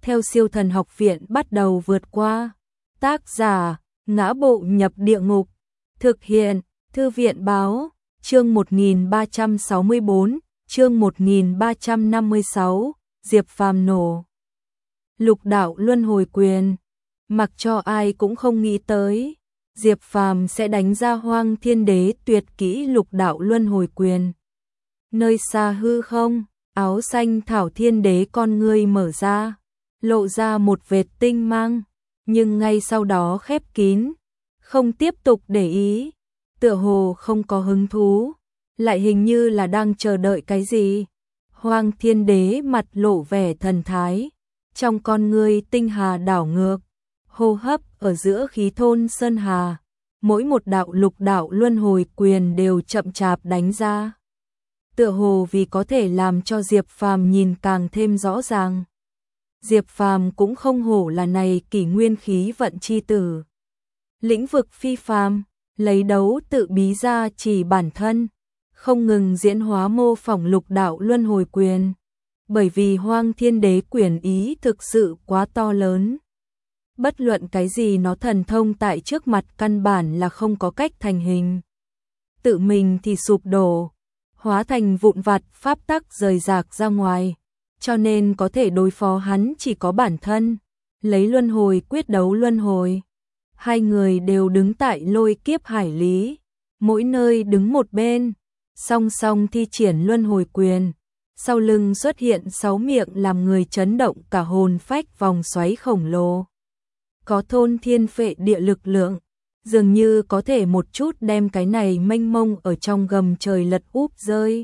theo Siêu Thần Học Viện bắt đầu vượt qua. Tác giả: Ngã Bộ Nhập Địa Ngục. Thực hiện: Thư viện báo. Chương 1364, chương 1356, Diệp Phàm nổ. Lục đạo luân hồi quyền. Mặc cho ai cũng không nghĩ tới, Diệp Phàm sẽ đánh ra Hoang Thiên Đế tuyệt kỹ lục đạo luân hồi quyền. Nơi xa hư không, áo xanh thảo thiên đế con ngươi mở ra, lộ ra một vệt tinh mang, nhưng ngay sau đó khép kín, không tiếp tục để ý, tựa hồ không có hứng thú, lại hình như là đang chờ đợi cái gì. Hoang Thiên Đế mặt lộ vẻ thần thái, trong con ngươi tinh hà đảo ngược, hô hấp ở giữa khí thôn sơn hà, mỗi một đạo lục đạo luân hồi quyền đều chậm chạp đánh ra. Tựa hồ vì có thể làm cho Diệp Phàm nhìn càng thêm rõ ràng. Diệp Phàm cũng không hổ là này kỷ nguyên khí vận chi tử. Lĩnh vực phi phàm, lấy đấu tự bí ra chỉ bản thân, không ngừng diễn hóa mô phỏng lục đạo luân hồi quyền. Bởi vì Hoang Thiên Đế quyền ý thực sự quá to lớn. Bất luận cái gì nó thần thông tại trước mặt căn bản là không có cách thành hình. Tự mình thì sụp đổ, hóa thành vụn vặt pháp tắc rời rạc ra ngoài, cho nên có thể đối phó hắn chỉ có bản thân, lấy luân hồi quyết đấu luân hồi. Hai người đều đứng tại lôi kiếp hải lý, mỗi nơi đứng một bên, song song thi triển luân hồi quyền. Sau lưng xuất hiện 6 miệng làm người chấn động cả hồn phách vòng xoáy khổng lồ. Có thôn thiên phệ địa lực lượng, dường như có thể một chút đem cái này mênh mông ở trong gầm trời lật úp rơi.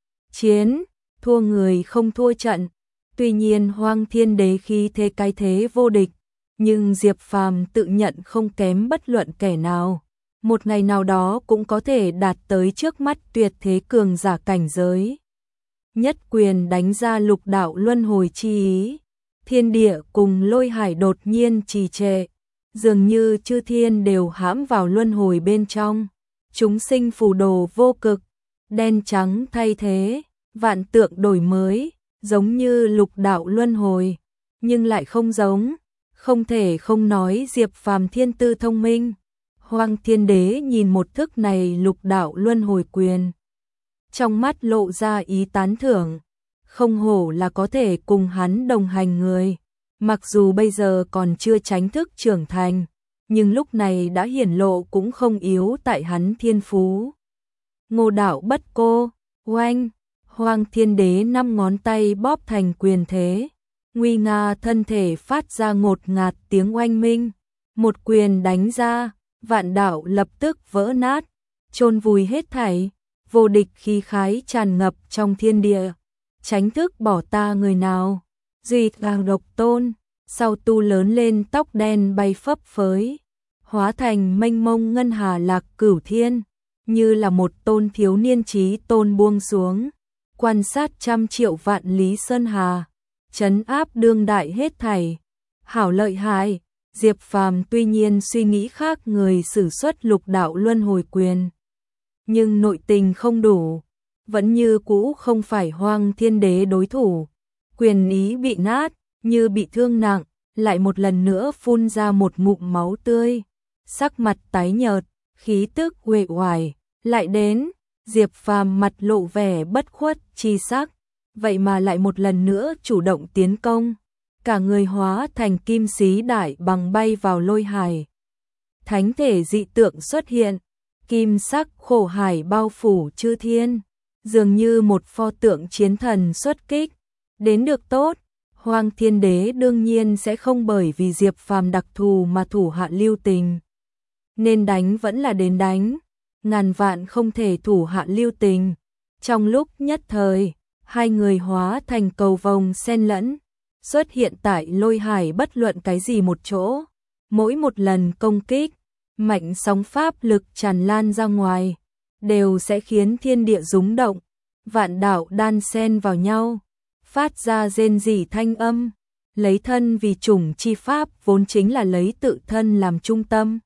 Chiến, thua người không thua trận. Tuy nhiên Hoang Thiên Đế khí thế cái thế vô địch, nhưng Diệp Phàm tự nhận không kém bất luận kẻ nào. Một ngày nào đó cũng có thể đạt tới trước mắt tuyệt thế cường giả cảnh giới. Nhất quyền đánh ra lục đạo luân hồi chi ý, thiên địa cùng lôi hải đột nhiên trì trệ, dường như chư thiên đều hãm vào luân hồi bên trong. Chúng sinh phù đồ vô cực, đen trắng thay thế, vạn tượng đổi mới, giống như lục đạo luân hồi, nhưng lại không giống, không thể không nói Diệp Phàm thiên tư thông minh. Hoang Thiên Đế nhìn một thức này lục đạo luân hồi quyền, trong mắt lộ ra ý tán thưởng, không hổ là có thể cùng hắn đồng hành người, mặc dù bây giờ còn chưa chính thức trưởng thành, nhưng lúc này đã hiển lộ cũng không yếu tại hắn thiên phú. Ngô đạo bất cô, oanh, Hoang Thiên Đế 5 ngón tay bóp thành quyền thế, nguy nga thân thể phát ra ngột ngạt tiếng oanh minh, một quyền đánh ra, vạn đạo lập tức vỡ nát, chôn vùi hết thảy. Vô địch khí khái tràn ngập trong thiên địa, tránh thức bỏ ta người nào. Duy Vàng Độc Tôn, sau tu lớn lên tóc đen bay phấp phới, hóa thành mênh mông ngân hà lạc cửu thiên, như là một tôn thiếu niên trí tôn buông xuống, quan sát trăm triệu vạn lý sơn hà, trấn áp đương đại hết thảy. Hảo lợi hại, Diệp Phàm tuy nhiên suy nghĩ khác người sử xuất lục đạo luân hồi quyền, nhưng nội tình không đủ, vẫn như cũ không phải Hoang Thiên Đế đối thủ. Quyền ý bị nát, như bị thương nặng, lại một lần nữa phun ra một ngụm máu tươi, sắc mặt tái nhợt, khí tức uể oải. Lại đến, Diệp Phàm mặt lộ vẻ bất khuất chi sắc, vậy mà lại một lần nữa chủ động tiến công, cả người hóa thành kim xí đại bằng bay vào lôi hải. Thánh thể dị tượng xuất hiện, kim sắc khổ hải bao phủ chư thiên, dường như một pho tượng chiến thần xuất kích. Đến được tốt, Hoang Thiên Đế đương nhiên sẽ không bởi vì Diệp Phàm đặc thù mà thủ hạ lưu tình. Nên đánh vẫn là đến đánh, ngàn vạn không thể thủ hạ lưu tình. Trong lúc nhất thời, hai người hóa thành cầu vồng xen lẫn, xuất hiện tại lôi hải bất luận cái gì một chỗ. Mỗi một lần công kích, mạnh sóng pháp lực tràn lan ra ngoài, đều sẽ khiến thiên địa rúng động, vạn đạo đan xen vào nhau, phát ra rên rỉ thanh âm. Lấy thân vì chủng chi pháp vốn chính là lấy tự thân làm trung tâm,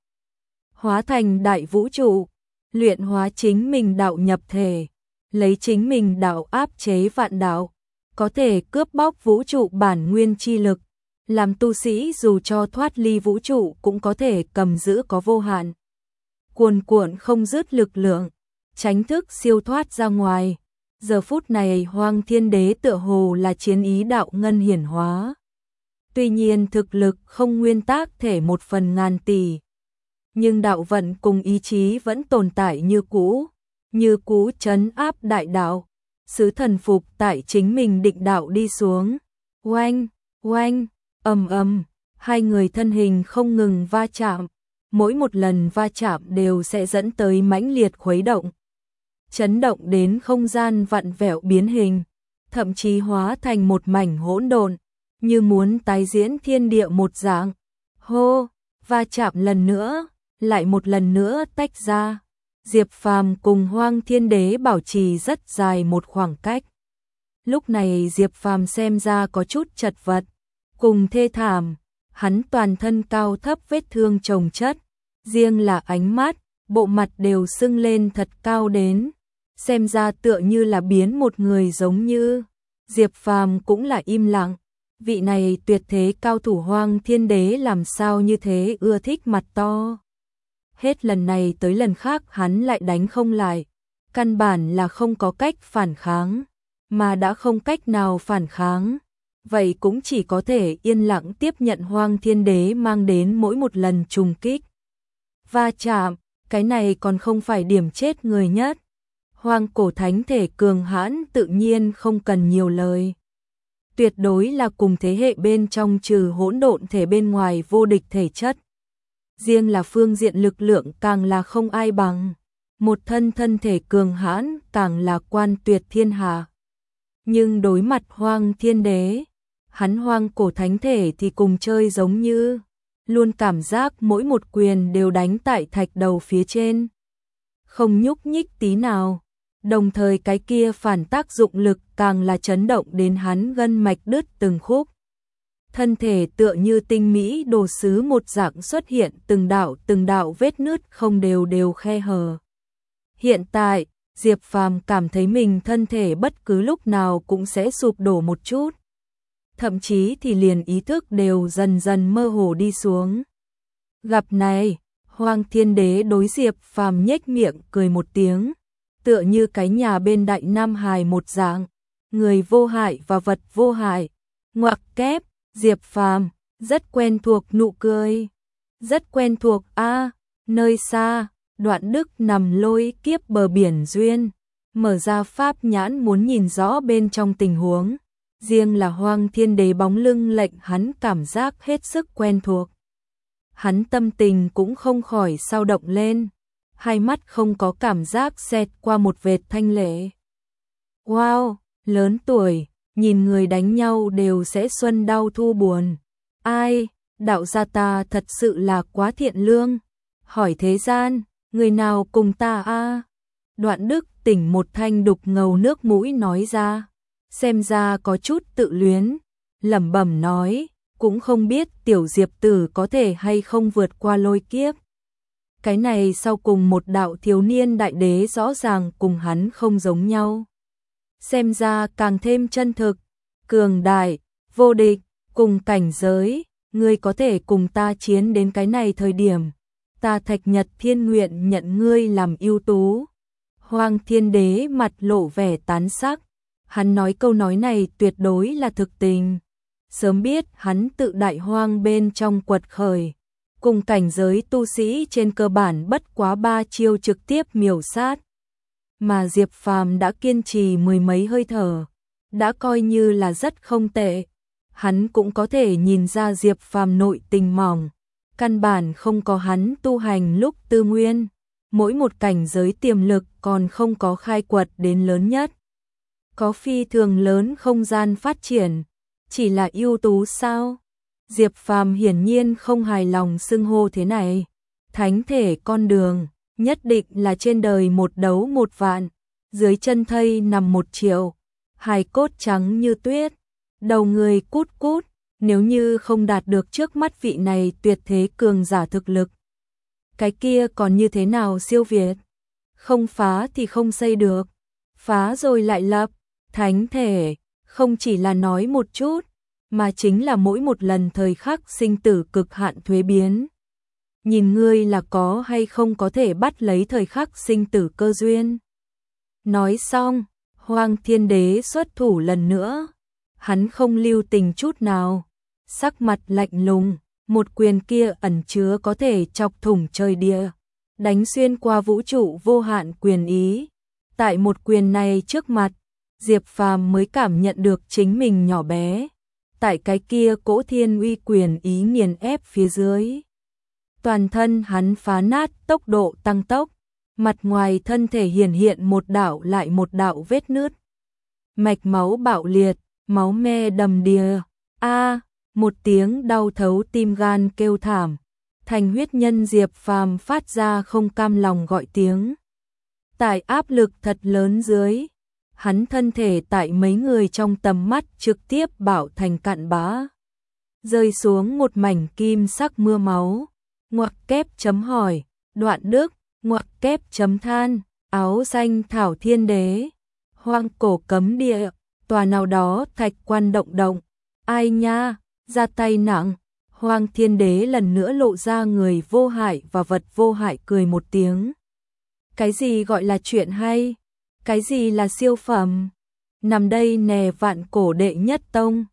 hóa thành đại vũ trụ, luyện hóa chính mình đạo nhập thể, lấy chính mình đạo áp chế vạn đạo, có thể cướp bóc vũ trụ bản nguyên chi lực, làm tu sĩ dù cho thoát ly vũ trụ cũng có thể cầm giữ có vô hạn. Cuồn cuộn không dứt lực lượng, tránh thức siêu thoát ra ngoài. Giờ phút này Hoang Thiên Đế tựa hồ là chiến ý đạo ngân hiển hóa. Tuy nhiên thực lực không nguyên tác thể 1/1000 tỷ. Nhưng đạo vận cùng ý chí vẫn tồn tại như cũ trấn áp đại đạo. Sứ thần phục tại chính mình định đạo đi xuống. Oanh, oanh, ầm ầm, hai người thân hình không ngừng va chạm. Mỗi một lần va chạm đều sẽ dẫn tới mãnh liệt khuấy động. Chấn động đến không gian vặn vẹo biến hình, thậm chí hóa thành một mảnh hỗn độn, như muốn tái diễn thiên địa một dạng. Hô, va chạm lần nữa, lại một lần nữa tách ra. Diệp Phàm cùng Hoang Thiên Đế bảo trì rất dài một khoảng cách. Lúc này Diệp Phàm xem ra có chút chật vật, cùng thê thảm, hắn toàn thân cao thấp vết thương chồng chất, riêng là ánh mắt, bộ mặt đều sưng lên thật cao đến, xem ra tựa như là biến một người giống như. Diệp Phàm cũng là im lặng, vị này tuyệt thế cao thủ Hoang Thiên Đế làm sao như thế ưa thích mặt to. Hết lần này tới lần khác hắn lại đánh không lại, căn bản là không có cách phản kháng, mà đã không cách nào phản kháng, vậy cũng chỉ có thể yên lặng tiếp nhận Hoang Thiên Đế mang đến mỗi một lần trùng kích. Va chạm, cái này còn không phải điểm chết người nhất. Hoang cổ thánh thể cường hãn tự nhiên không cần nhiều lời. Tuyệt đối là cùng thế hệ bên trong trừ hỗn độn thể bên ngoài vô địch thể chất. Riêng là phương diện lực lượng càng là không ai bằng. Một thân thể cường hãn càng là quan tuyệt thiên hạ. Nhưng đối mặt Hoang Thiên Đế, hắn Hoang cổ thánh thể thì cùng chơi giống như, luôn cảm giác mỗi một quyền đều đánh tại thạch đầu phía trên, không nhúc nhích tí nào. Đồng thời cái kia phản tác dụng lực càng là chấn động đến hắn gân mạch đứt từng khúc. Thân thể tựa như tinh mỹ đồ sứ một dạng xuất hiện từng đạo vết nứt không đều khe hở. Hiện tại, Diệp Phàm cảm thấy mình thân thể bất cứ lúc nào cũng sẽ sụp đổ một chút. Thậm chí thì liền ý thức đều dần dần mơ hồ đi xuống. Gặp này, Hoang Thiên Đế đối Diệp Phàm nhếch miệng cười một tiếng, tựa như cái nhà bên Đại Nam Hải một dạng, người vô hại và vật vô hại. Ngoặc kép, Diệp Phàm rất quen thuộc nụ cười, rất quen thuộc a. Nơi xa, Đoạn Đức nằm lôi kiếp bờ biển duyên, mở ra pháp nhãn muốn nhìn rõ bên trong tình huống. Riêng là Hoang Thiên Đế bóng lưng lệnh hắn cảm giác hết sức quen thuộc. Hắn tâm tình cũng không khỏi sao động lên, hai mắt không có cảm giác xẹt qua một vệt thanh lệ. Wow, lớn tuổi, nhìn người đánh nhau đều sẽ xuân đau thu buồn. Ai, đạo gia ta thật sự là quá thiện lương. Hỏi thế gian, người nào cùng ta a? Đoạn Đức tỉnh một thanh đục ngầu nước mũi nói ra, xem ra có chút tự luyến, lẩm bẩm nói, cũng không biết tiểu Diệp tử có thể hay không vượt qua lôi kiếp. Cái này sau cùng một đạo thiếu niên đại đế rõ ràng cùng hắn không giống nhau. Xem ra càng thêm chân thực, cường đại, vô địch, cùng cảnh giới, ngươi có thể cùng ta chiến đến cái này thời điểm. Ta Thạch Nhật Thiên nguyện nhận ngươi làm ưu tú. Hoang Thiên Đế mặt lộ vẻ tán sắc. Hắn nói câu nói này tuyệt đối là thực tình. Sớm biết hắn tự đại hoang bên trong quật khởi. Cùng cảnh giới tu sĩ trên cơ bản bất quá 3 chiêu trực tiếp miểu sát. Mà Diệp Phàm đã kiên trì mười mấy hơi thở, đã coi như là rất không tệ. Hắn cũng có thể nhìn ra Diệp Phàm nội tình mỏng, căn bản không có hắn tu hành lúc tư nguyên, mỗi một cảnh giới tiềm lực còn không có khai quật đến lớn nhất. Có phi thường lớn không gian phát triển, chỉ là ưu tú sao? Diệp Phàm hiển nhiên không hài lòng xưng hô thế này. Thánh thể con đường, nhất định là trên đời một đấu một vạn, dưới chân thây nằm 1 triệu, hài cốt trắng như tuyết, đầu người cút cút, nếu như không đạt được trước mắt vị này tuyệt thế cường giả thực lực. Cái kia còn như thế nào siêu việt? Không phá thì không xây được, phá rồi lại lập, thánh thể, không chỉ là nói một chút, mà chính là mỗi một lần thời khắc sinh tử cực hạn thuế biến. Nhìn ngươi là có hay không có thể bắt lấy thời khắc sinh tử cơ duyên. Nói xong, Hoang Thiên Đế xuất thủ lần nữa. Hắn không lưu tình chút nào, sắc mặt lạnh lùng, một quyền kia ẩn chứa có thể chọc thủng trời địa, đánh xuyên qua vũ trụ vô hạn quyền ý. Tại một quyền này trước mặt, Diệp Phàm mới cảm nhận được chính mình nhỏ bé. Tại cái kia cỗ thiên uy quyền ý nghiền ép phía dưới. Toàn thân hắn phá nát, tốc độ tăng tốc, mặt ngoài thân thể hiển hiện một đạo lại một đạo vết nứt. Mạch máu bạo liệt, máu me đầm đìa. Một tiếng đau thấu tim gan kêu thảm. Thành huyết nhân Diệp Phàm phát ra không cam lòng gọi tiếng. Tại áp lực thật lớn dưới, hắn thân thể tại mấy người trong tầm mắt trực tiếp bạo thành cặn bã. Rơi xuống một mảnh kim sắc mưa máu. Ngoặc kép chấm hỏi, Đoạn Đức, ngoặc kép chấm than, áo xanh Thảo Thiên Đế, hoang cổ cấm địa, tòa nào đó thạch quan động động. Ai nha, ra tay nặng. Hoang Thiên Đế lần nữa lộ ra người vô hại và vật vô hại cười một tiếng. Cái gì gọi là chuyện hay? Cái gì là siêu phẩm? Nằm đây nè vạn cổ đệ nhất tông.